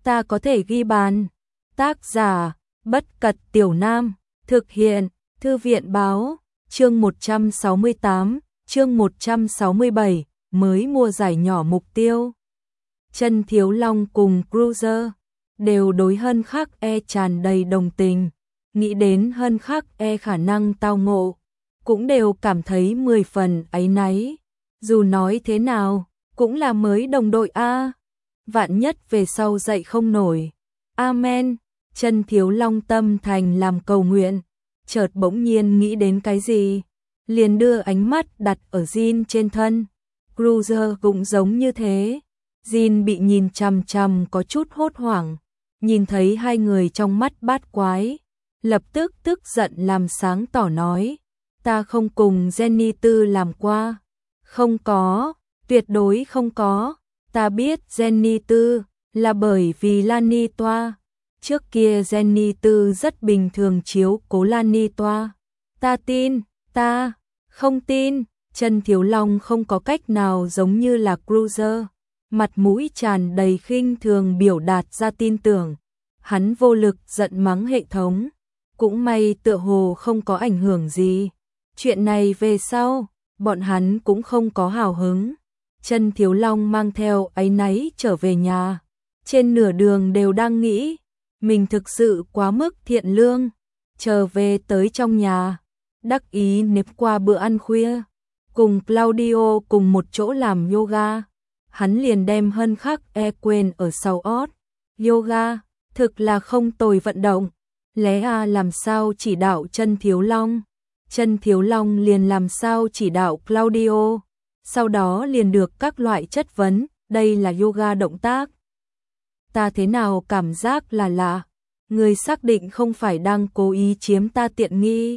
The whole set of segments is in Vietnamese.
ta có thể ghi bàn. Tác giả, Bất Cật Tiểu Nam, thực hiện, Thư viện Báo, chương 168, chương 167, mới mua giải nhỏ mục tiêu. Chân Thiếu Long cùng Cruiser đều đối Hân Khắc E tràn đầy đồng tình, nghĩ đến Hân Khắc E khả năng tao ngộ, cũng đều cảm thấy 10 phần áy náy. Dù nói thế nào, cũng là mới đồng đội a, vạn nhất về sau dậy không nổi. Amen. Chân Thiếu Long tâm thành làm cầu nguyện, chợt bỗng nhiên nghĩ đến cái gì, liền đưa ánh mắt đặt ở Jin trên thân. Cruiser cũng giống như thế. Jin bị nhìn chằm chằm có chút hốt hoảng, nhìn thấy hai người trong mắt bát quái, lập tức tức giận làm sáng tỏ nói, ta không cùng Jenny Tư làm qua. Không có, tuyệt đối không có, ta biết Jenny Tư là bởi vì Lani Toa. Trước kia Jenny Tư rất bình thường chiếu cố Lani Toa. Ta tin, ta không tin. Chân Thiếu Long không có cách nào giống như là Cruiser, mặt mũi tràn đầy khinh thường biểu đạt ra tin tưởng. Hắn vô lực giận mắng hệ thống, cũng may tựa hồ không có ảnh hưởng gì. Chuyện này về sau, bọn hắn cũng không có hào hứng. Chân Thiếu Long mang theo áy náy trở về nhà, trên nửa đường đều đang nghĩ, mình thực sự quá mức thiện lương. Trở về tới trong nhà, đắc ý nếm qua bữa ăn khuya, cùng Claudio cùng một chỗ làm yoga. Hắn liền đem Hân Khắc E quên ở sau ót. Yoga, thực là không tồi vận động. Lẽ làm sao chỉ đạo Chân Thiếu Long. Chân Thiếu Long liền làm sao chỉ đạo Claudio. Sau đó liền được các loại chất vấn, đây là yoga động tác. Ta thế nào cảm giác là lạ, người xác định không phải đang cố ý chiếm ta tiện nghi.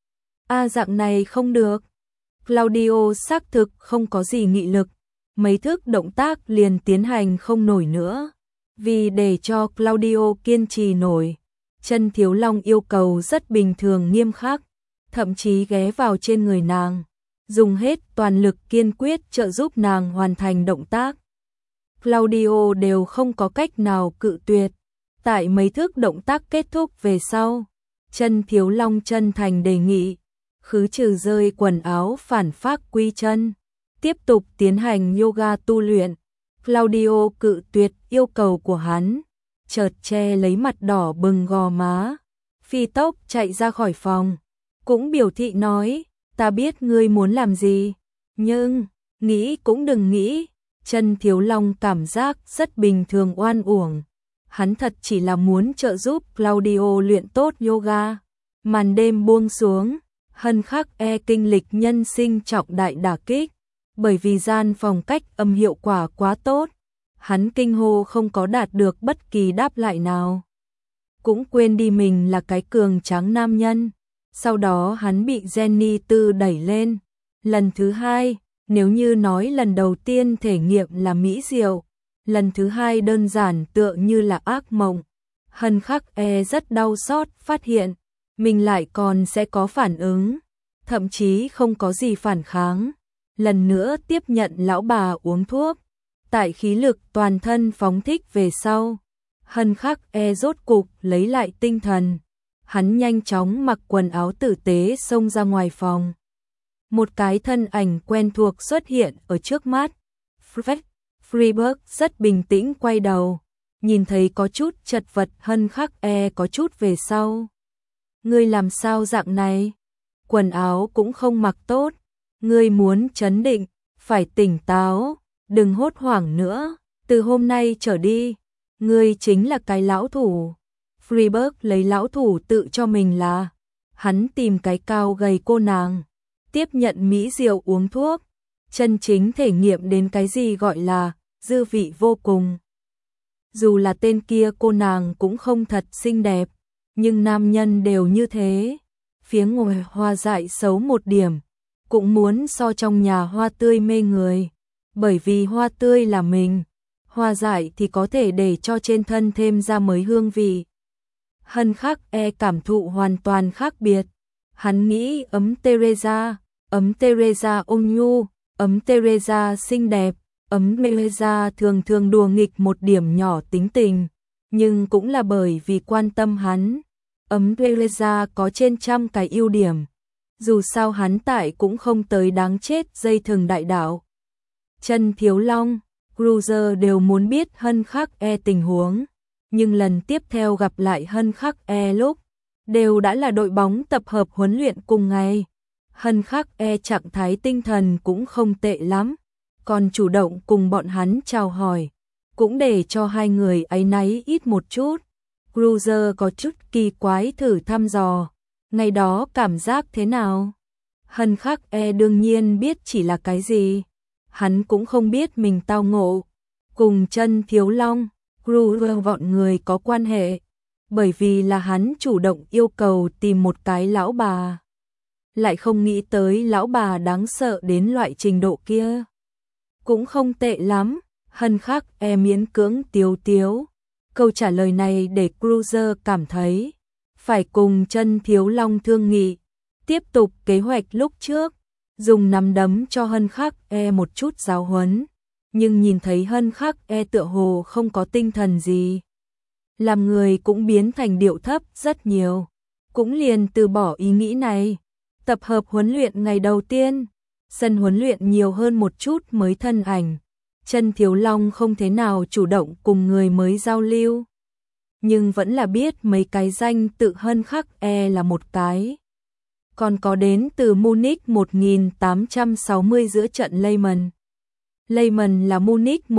Dạng này không được. Claudio xác thực không có gì nghị lực, mấy thức động tác liền tiến hành không nổi nữa. Vì để cho Claudio kiên trì nổi, Chân Thiếu Long yêu cầu rất bình thường nghiêm khắc, thậm chí ghé vào trên người nàng, dùng hết toàn lực kiên quyết trợ giúp nàng hoàn thành động tác. Claudio đều không có cách nào cự tuyệt. Tại mấy thước động tác kết thúc về sau, Chân Thiếu Long chân thành đề nghị khứ trừ rơi quần áo phản phác quy chân, tiếp tục tiến hành yoga tu luyện. Claudio cự tuyệt yêu cầu của hắn, chợt che lấy mặt đỏ bừng gò má, phi tốc chạy ra khỏi phòng, cũng biểu thị nói, ta biết ngươi muốn làm gì, nhưng nghĩ cũng đừng nghĩ. Chân Thiếu Long cảm giác rất bình thường oan uổng, hắn thật chỉ là muốn trợ giúp Claudio luyện tốt yoga. Màn đêm buông xuống, Hân Khắc E kinh lịch nhân sinh trọng đại đả kích, bởi vì gian phòng cách âm hiệu quả quá tốt, hắn kinh hô không có đạt được bất kỳ đáp lại nào, cũng quên đi mình là cái cường tráng nam nhân. Sau đó hắn bị Jenny Tư đẩy lên. Lần thứ hai, nếu như nói lần đầu tiên thể nghiệm là mỹ diệu, lần thứ hai đơn giản tựa như là ác mộng. Hân Khắc E rất đau xót phát hiện, mình lại còn sẽ có phản ứng, thậm chí không có gì phản kháng. Lần nữa tiếp nhận lão bà uống thuốc, tại khí lực toàn thân phóng thích về sau, Hân Khắc E rốt cục lấy lại tinh thần. Hắn nhanh chóng mặc quần áo tử tế xông ra ngoài phòng. Một cái thân ảnh quen thuộc xuất hiện ở trước mắt. Freeberg rất bình tĩnh quay đầu, nhìn thấy có chút chật vật Hân Khắc E có chút về sau. Ngươi làm sao dạng này? Quần áo cũng không mặc tốt. Ngươi muốn trấn định, phải tỉnh táo, đừng hốt hoảng nữa. Từ hôm nay trở đi, ngươi chính là cái lão thủ. Freeberg lấy lão thủ tự cho mình là. Hắn tìm cái cao gầy cô nàng, tiếp nhận mỹ diệu uống thuốc, chân chính thể nghiệm đến cái gì gọi là dư vị vô cùng. Dù là tên kia cô nàng cũng không thật xinh đẹp, nhưng nam nhân đều như thế. Phía ngoài hoa dại xấu một điểm, cũng muốn so trong nhà hoa tươi mê người, bởi vì hoa tươi là mình, hoa dại thì có thể để cho trên thân thêm ra mới hương vị. Hân Khắc E cảm thụ hoàn toàn khác biệt. Hắn nghĩ ấm Teresa ôn nhu, ấm Teresa xinh đẹp, ấm Teresa thường thường đùa nghịch một điểm nhỏ tính tình, nhưng cũng là bởi vì quan tâm hắn. Teresa có trên 100 cái ưu điểm. Dù sao hắn tại cũng không tới đáng chết dây thừng đại đạo. Chân Thiếu Long, Cruiser đều muốn biết Hân Khắc E tình huống, nhưng lần tiếp theo gặp lại Hân Khắc E lúc đều đã là đội bóng tập hợp huấn luyện cùng ngày. Hân Khắc E trạng thái tinh thần cũng không tệ lắm, còn chủ động cùng bọn hắn chào hỏi, cũng để cho hai người áy náy ít một chút. Cruiser có chút kỳ quái thử thăm dò, ngày đó cảm giác thế nào? Hân Khắc E đương nhiên biết chỉ là cái gì, hắn cũng không biết mình tao ngộ. Cùng Chân Thiếu Long, Cruiser bọn người có quan hệ, bởi vì là hắn chủ động yêu cầu tìm một cái lão bà. Lại không nghĩ tới lão bà đáng sợ đến loại trình độ kia. Cũng không tệ lắm, Hân Khắc E miễn cưỡng tiếu tiếu. Câu trả lời này để Cruiser cảm thấy phải cùng Chân Thiếu Long thương nghị, tiếp tục kế hoạch lúc trước, dùng nắm đấm cho Hân Khắc E một chút giáo huấn, nhưng nhìn thấy Hân Khắc E tựa hồ không có tinh thần gì. Làm người cũng biến thành điệu thấp rất nhiều, cũng liền từ bỏ ý nghĩ này. Tập hợp huấn luyện ngày đầu tiên, sân huấn luyện nhiều hơn một chút mới thân ảnh. Chân Thiếu Long không thế nào chủ động cùng người mới giao lưu, nhưng vẫn là biết mấy cái danh tự Hân Khắc E là một cái. Còn có đến từ Munich 1860 giữa trận Lehmann. Lehmann là Munich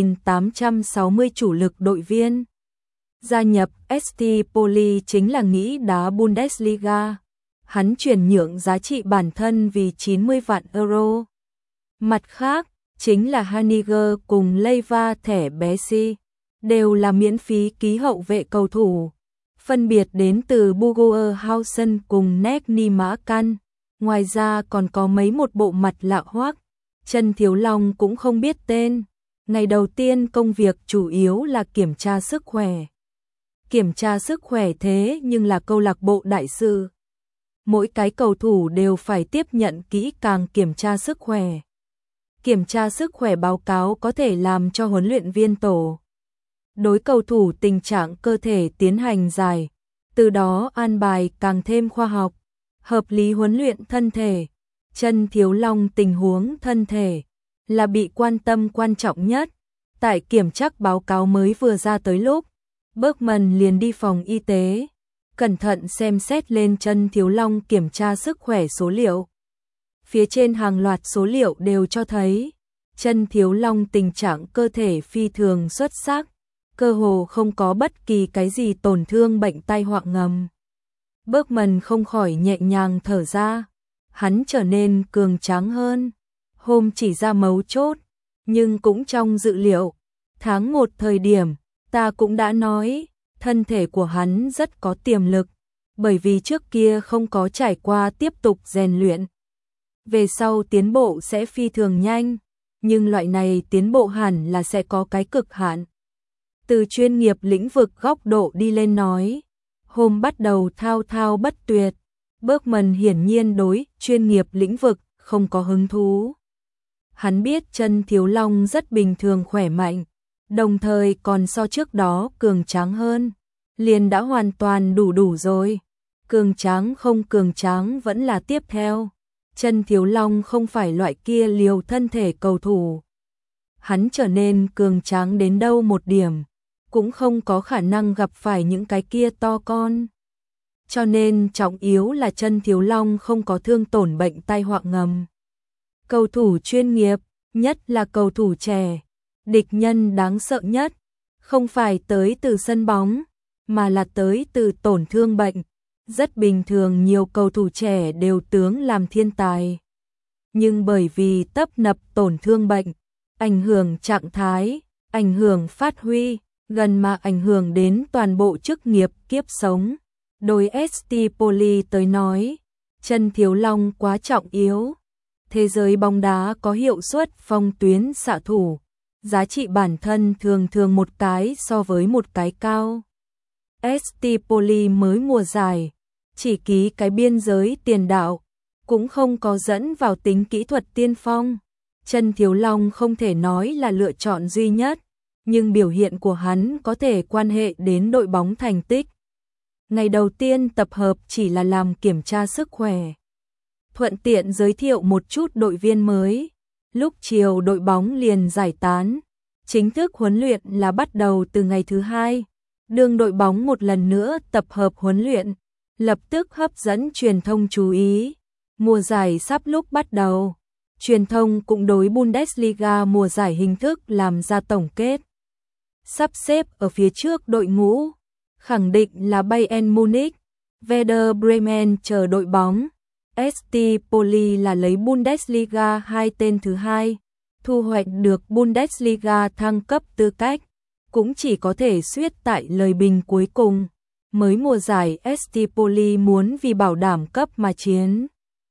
1860 chủ lực đội viên. Gia nhập ST Poli chính là nghĩ đá Bundesliga. Hắn chuyển nhượng giá trị bản thân vì 90 vạn euro. Mặt khác, chính là Haniger cùng Leiva thẻ Bessi, đều là miễn phí ký hậu vệ cầu thủ, phân biệt đến từ Bugoerhausen cùng Nîmes. Ngoài ra còn có mấy một bộ mặt lạ hoắc, Chân Thiếu Long cũng không biết tên. Ngày đầu tiên công việc chủ yếu là kiểm tra sức khỏe. Kiểm tra sức khỏe thế nhưng là câu lạc bộ đại sự. Mỗi cái cầu thủ đều phải tiếp nhận kỹ càng kiểm tra sức khỏe. Kiểm tra sức khỏe báo cáo có thể làm cho huấn luyện viên tổ đối cầu thủ tình trạng cơ thể tiến hành giải, từ đó an bài càng thêm khoa học, hợp lý huấn luyện thân thể. Chân Thiếu Long tình huống thân thể là bị quan tâm quan trọng nhất. Tại kiểm tra báo cáo mới vừa ra tới lúc, Bergman liền đi phòng y tế, cẩn thận xem xét lên Chân Thiếu Long kiểm tra sức khỏe số liệu. Phía trên hàng loạt số liệu đều cho thấy Chân Thiếu Long tình trạng cơ thể phi thường xuất sắc, cơ hồ không có bất kỳ cái gì tổn thương bệnh tai họa ngầm. Bergman không khỏi nhẹ nhàng thở ra, hắn trở nên cường tráng hơn. Hôm chỉ ra mấu chốt, nhưng cũng trong dự liệu. Tháng 1 thời điểm, ta cũng đã nói, thân thể của hắn rất có tiềm lực, bởi vì trước kia không có trải qua tiếp tục rèn luyện. Về sau tiến bộ sẽ phi thường nhanh, nhưng loại này tiến bộ hẳn là sẽ có cái cực hạn. Từ chuyên nghiệp lĩnh vực góc độ đi lên nói, hôm bắt đầu thao thao bất tuyệt, Bergman hiển nhiên đối chuyên nghiệp lĩnh vực không có hứng thú. Hắn biết Chân Thiếu Long rất bình thường khỏe mạnh, đồng thời còn so trước đó cường tráng hơn, liền đã hoàn toàn đủ rồi. Cường tráng không cường tráng vẫn là tiếp theo. Chân Thiếu Long không phải loại kia liều thân thể cầu thủ. Hắn trở nên cường tráng đến đâu một điểm, cũng không có khả năng gặp phải những cái kia to con. Cho nên trọng yếu là Chân Thiếu Long không có thương tổn bệnh tai họa ngầm. Cầu thủ chuyên nghiệp, nhất là cầu thủ trẻ, địch nhân đáng sợ nhất, không phải tới từ sân bóng, mà là tới từ tổn thương bệnh. Rất bình thường nhiều cầu thủ trẻ đều tướng làm thiên tài. Nhưng bởi vì tấp nập tổn thương bệnh, ảnh hưởng trạng thái, ảnh hưởng phát huy, gần mà ảnh hưởng đến toàn bộ chức nghiệp kiếp sống. Đối ST Poli tới nói, Chân Thiếu Long quá trọng yếu. Thế giới bóng đá có hiệu suất phong tuyến xạ thủ, giá trị bản thân thường thường một cái so với một cái cao. ST Poli mới mùa giải, chỉ ký cái biên giới tiền đạo, cũng không có dẫn vào tính kỹ thuật tiên phong. Chân Thiếu Long không thể nói là lựa chọn duy nhất, nhưng biểu hiện của hắn có thể quan hệ đến đội bóng thành tích. Ngày đầu tiên tập hợp chỉ là làm kiểm tra sức khỏe, thuận tiện giới thiệu một chút đội viên mới. Lúc chiều đội bóng liền giải tán, chính thức huấn luyện là bắt đầu từ ngày thứ hai. Đương đội bóng một lần nữa tập hợp huấn luyện, lập tức hấp dẫn truyền thông chú ý. Mùa giải sắp lúc bắt đầu, truyền thông cũng đối Bundesliga mùa giải hình thức làm ra tổng kết. Sắp xếp ở phía trước đội ngũ, khẳng định là Bayern Munich, Werder Bremen chờ đội bóng. St. Pauli là lấy Bundesliga 2 tên thứ hai, thu hoạch được Bundesliga thăng cấp tư cách, cũng chỉ có thể suýt tại lời bình cuối cùng. Mới mùa giải St. Pauli muốn vì bảo đảm cấp mà chiến.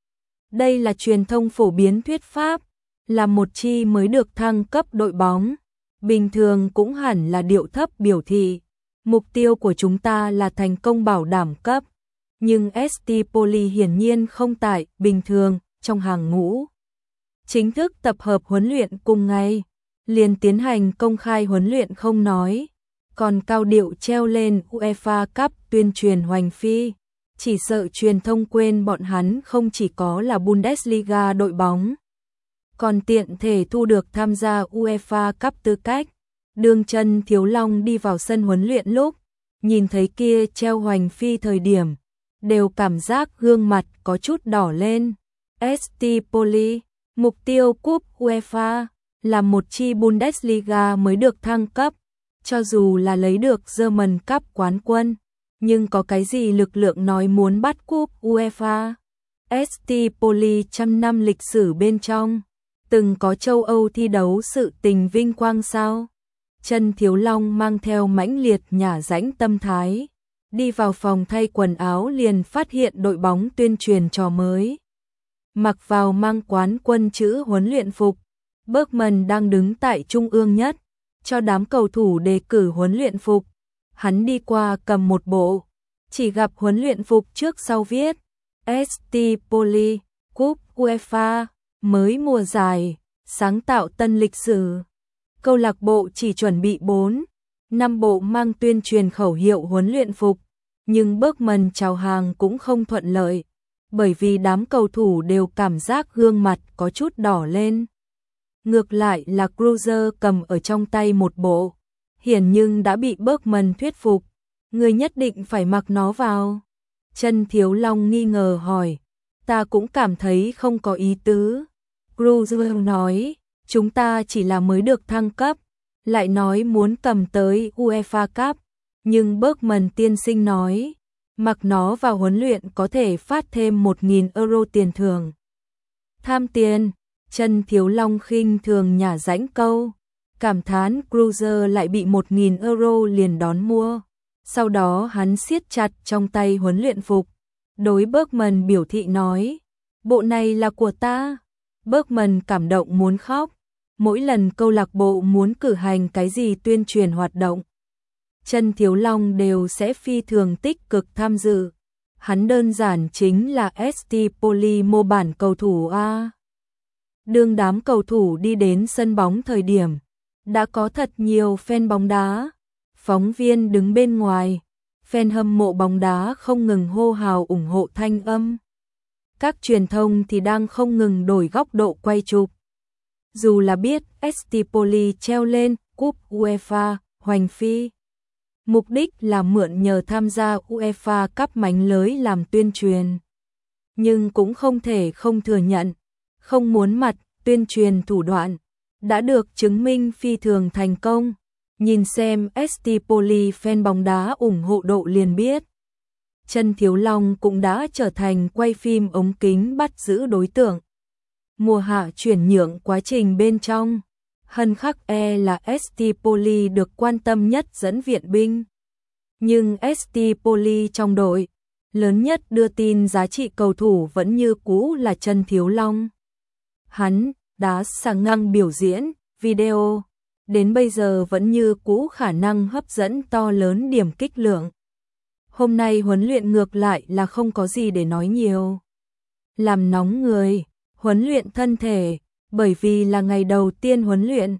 Đây là truyền thông phổ biến thuyết pháp, là một chi mới được thăng cấp đội bóng. Bình thường cũng hẳn là điệu thấp biểu thị, mục tiêu của chúng ta là thành công bảo đảm cấp. Nhưng St. Pauli hiển nhiên không tại bình thường trong hàng ngũ. Chính thức tập hợp huấn luyện cùng ngày, liền tiến hành công khai huấn luyện không nói, còn cao điệu treo lên UEFA Cup tuyên truyền hoành phi, chỉ sợ truyền thông quên bọn hắn không chỉ có là Bundesliga đội bóng, còn tiện thể thu được tham gia UEFA Cup tư cách. Đương Chân Thiếu Long đi vào sân huấn luyện lúc, nhìn thấy kia treo hoành phi thời điểm, đều cảm giác gương mặt có chút đỏ lên. St. Pauli, mục tiêu cúp UEFA, là một chi Bundesliga mới được thăng cấp, cho dù là lấy được German Cup quán quân, nhưng có cái gì lực lượng nói muốn bắt cúp UEFA. St. Pauli trăm năm lịch sử bên trong, từng có châu Âu thi đấu sự tình vinh quang sao? Chân Thiếu Long mang theo mãnh liệt nhả rãnh tâm thái, đi vào phòng thay quần áo liền phát hiện đội bóng tuyên truyền trò mới. Mặc vào mang quán quân chữ huấn luyện phục, Bergman đang đứng tại trung ương nhất, cho đám cầu thủ đề cử huấn luyện phục. Hắn đi qua cầm một bộ, chỉ gặp huấn luyện phục trước sau viết St. Pauli, Cúp UEFA, mới mùa giải, sáng tạo tân lịch sử. Câu lạc bộ chỉ chuẩn bị 4-5 bộ mang tuyên truyền khẩu hiệu huấn luyện phục, nhưng Bergman chào hàng cũng không thuận lợi, bởi vì đám cầu thủ đều cảm giác gương mặt có chút đỏ lên. Ngược lại là Kruse cầm ở trong tay một bộ, hiển nhưng đã bị Bergman thuyết phục, người nhất định phải mặc nó vào. Chân Thiếu Long nghi ngờ hỏi, ta cũng cảm thấy không có ý tứ. Kruse nói, chúng ta chỉ là mới được thăng cấp, lại nói muốn cầm tới UEFA Cup, nhưng Bergman tiên sinh nói, mặc nó vào huấn luyện có thể phát thêm 1.000 euro tiền thưởng. Tham tiền, Chân Thiếu Long khinh thường nhả rãnh câu, cảm thán Kruse lại bị 1.000 euro liền đón mua. Sau đó hắn siết chặt trong tay huấn luyện phục, đối Bergman biểu thị nói, bộ này là của ta. Bergman cảm động muốn khóc, mỗi lần câu lạc bộ muốn cử hành cái gì tuyên truyền hoạt động, Chân Thiếu Long đều sẽ phi thường tích cực tham dự. Hắn đơn giản chính là St. Pauli mô bản cầu thủ A. Đương đám cầu thủ đi đến sân bóng thời điểm, đã có thật nhiều fan bóng đá, phóng viên đứng bên ngoài, fan hâm mộ bóng đá không ngừng hô hào ủng hộ thanh âm. Các truyền thông thì đang không ngừng đổi góc độ quay chụp. Dù là biết St. Pauli treo lên cúp UEFA hoành phi, mục đích là mượn nhờ tham gia UEFA Cup mánh lới làm tuyên truyền, nhưng cũng không thể không thừa nhận, không muốn mặt tuyên truyền thủ đoạn đã được chứng minh phi thường thành công. Nhìn xem St. Pauli fan bóng đá ủng hộ độ liền biết. Chân Thiếu Long cũng đã trở thành quay phim ống kính bắt giữ đối tượng. Mùa hạ chuyển nhượng quá trình bên trong, Hân khắc là St. Pauli được quan tâm nhất dẫn viện binh. Nhưng St. Pauli trong đội, lớn nhất đưa tin giá trị cầu thủ vẫn như cũ là Chân Thiếu Long. Hắn đã sang ngang biểu diễn, video, đến bây giờ vẫn như cũ khả năng hấp dẫn to lớn điểm kích lượng. Hôm nay huấn luyện ngược lại là không có gì để nói nhiều. Làm nóng người, huấn luyện thân thể, bởi vì là ngày đầu tiên huấn luyện,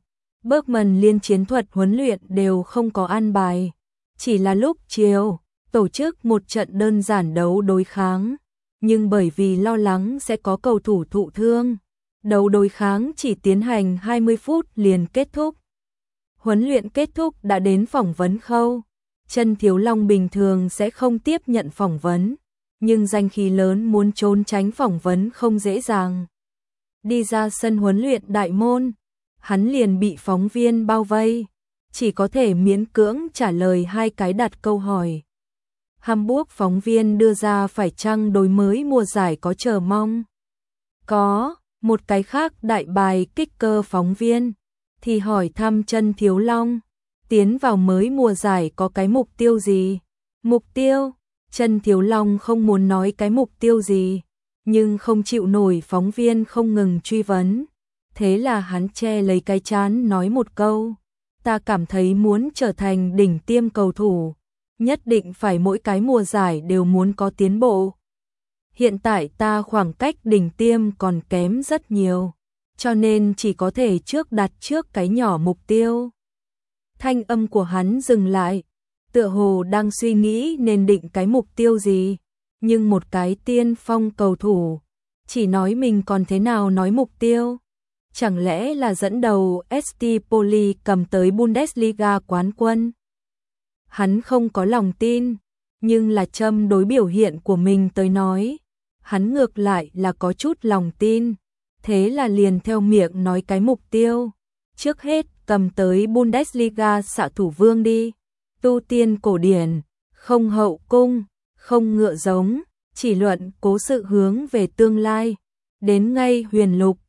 Bergman liên chiến thuật huấn luyện đều không có an bài, chỉ là lúc chiều tổ chức một trận đơn giản đấu đối kháng, nhưng bởi vì lo lắng sẽ có cầu thủ thụ thương, đấu đối kháng chỉ tiến hành 20 phút liền kết thúc. Huấn luyện kết thúc đã đến phỏng vấn khâu. Trần Thiếu Long bình thường sẽ không tiếp nhận phỏng vấn, nhưng danh khí lớn muốn trốn tránh phỏng vấn không dễ dàng. Đi ra sân huấn luyện đại môn, hắn liền bị phóng viên bao vây, chỉ có thể miễn cưỡng trả lời 2 cái đặt câu hỏi. Hamburg phóng viên đưa ra phải chăng đối mới mùa giải có chờ mong. Có, một cái khác đại bài Kicker phóng viên thì hỏi thăm Trần Thiếu Long, tiến vào mới mùa giải có cái mục tiêu gì? Mục tiêu? Trần Thiếu Long không muốn nói cái mục tiêu gì, nhưng không chịu nổi phóng viên không ngừng truy vấn. Thế là hắn che lấy cái trán nói một câu, ta cảm thấy muốn trở thành đỉnh tiêm cầu thủ, nhất định phải mỗi cái mùa giải đều muốn có tiến bộ. Hiện tại ta khoảng cách đỉnh tiêm còn kém rất nhiều, cho nên chỉ có thể đặt trước cái nhỏ mục tiêu. Thanh âm của hắn dừng lại, tựa hồ đang suy nghĩ nên định cái mục tiêu gì, nhưng một cái tiên phong cầu thủ chỉ nói mình còn thế nào nói mục tiêu. Chẳng lẽ là dẫn đầu ST Poli cầm tới Bundesliga quán quân? Hắn không có lòng tin, nhưng là châm đối biểu hiện của mình tới nói, hắn ngược lại là có chút lòng tin, thế là liền theo miệng nói cái mục tiêu. Trước hết cầm tới Bundesliga xạ thủ vương đi, tu tiên cổ điển, không hậu cung, không ngựa giống, chỉ luận cố sự hướng về tương lai, đến ngay huyền lục,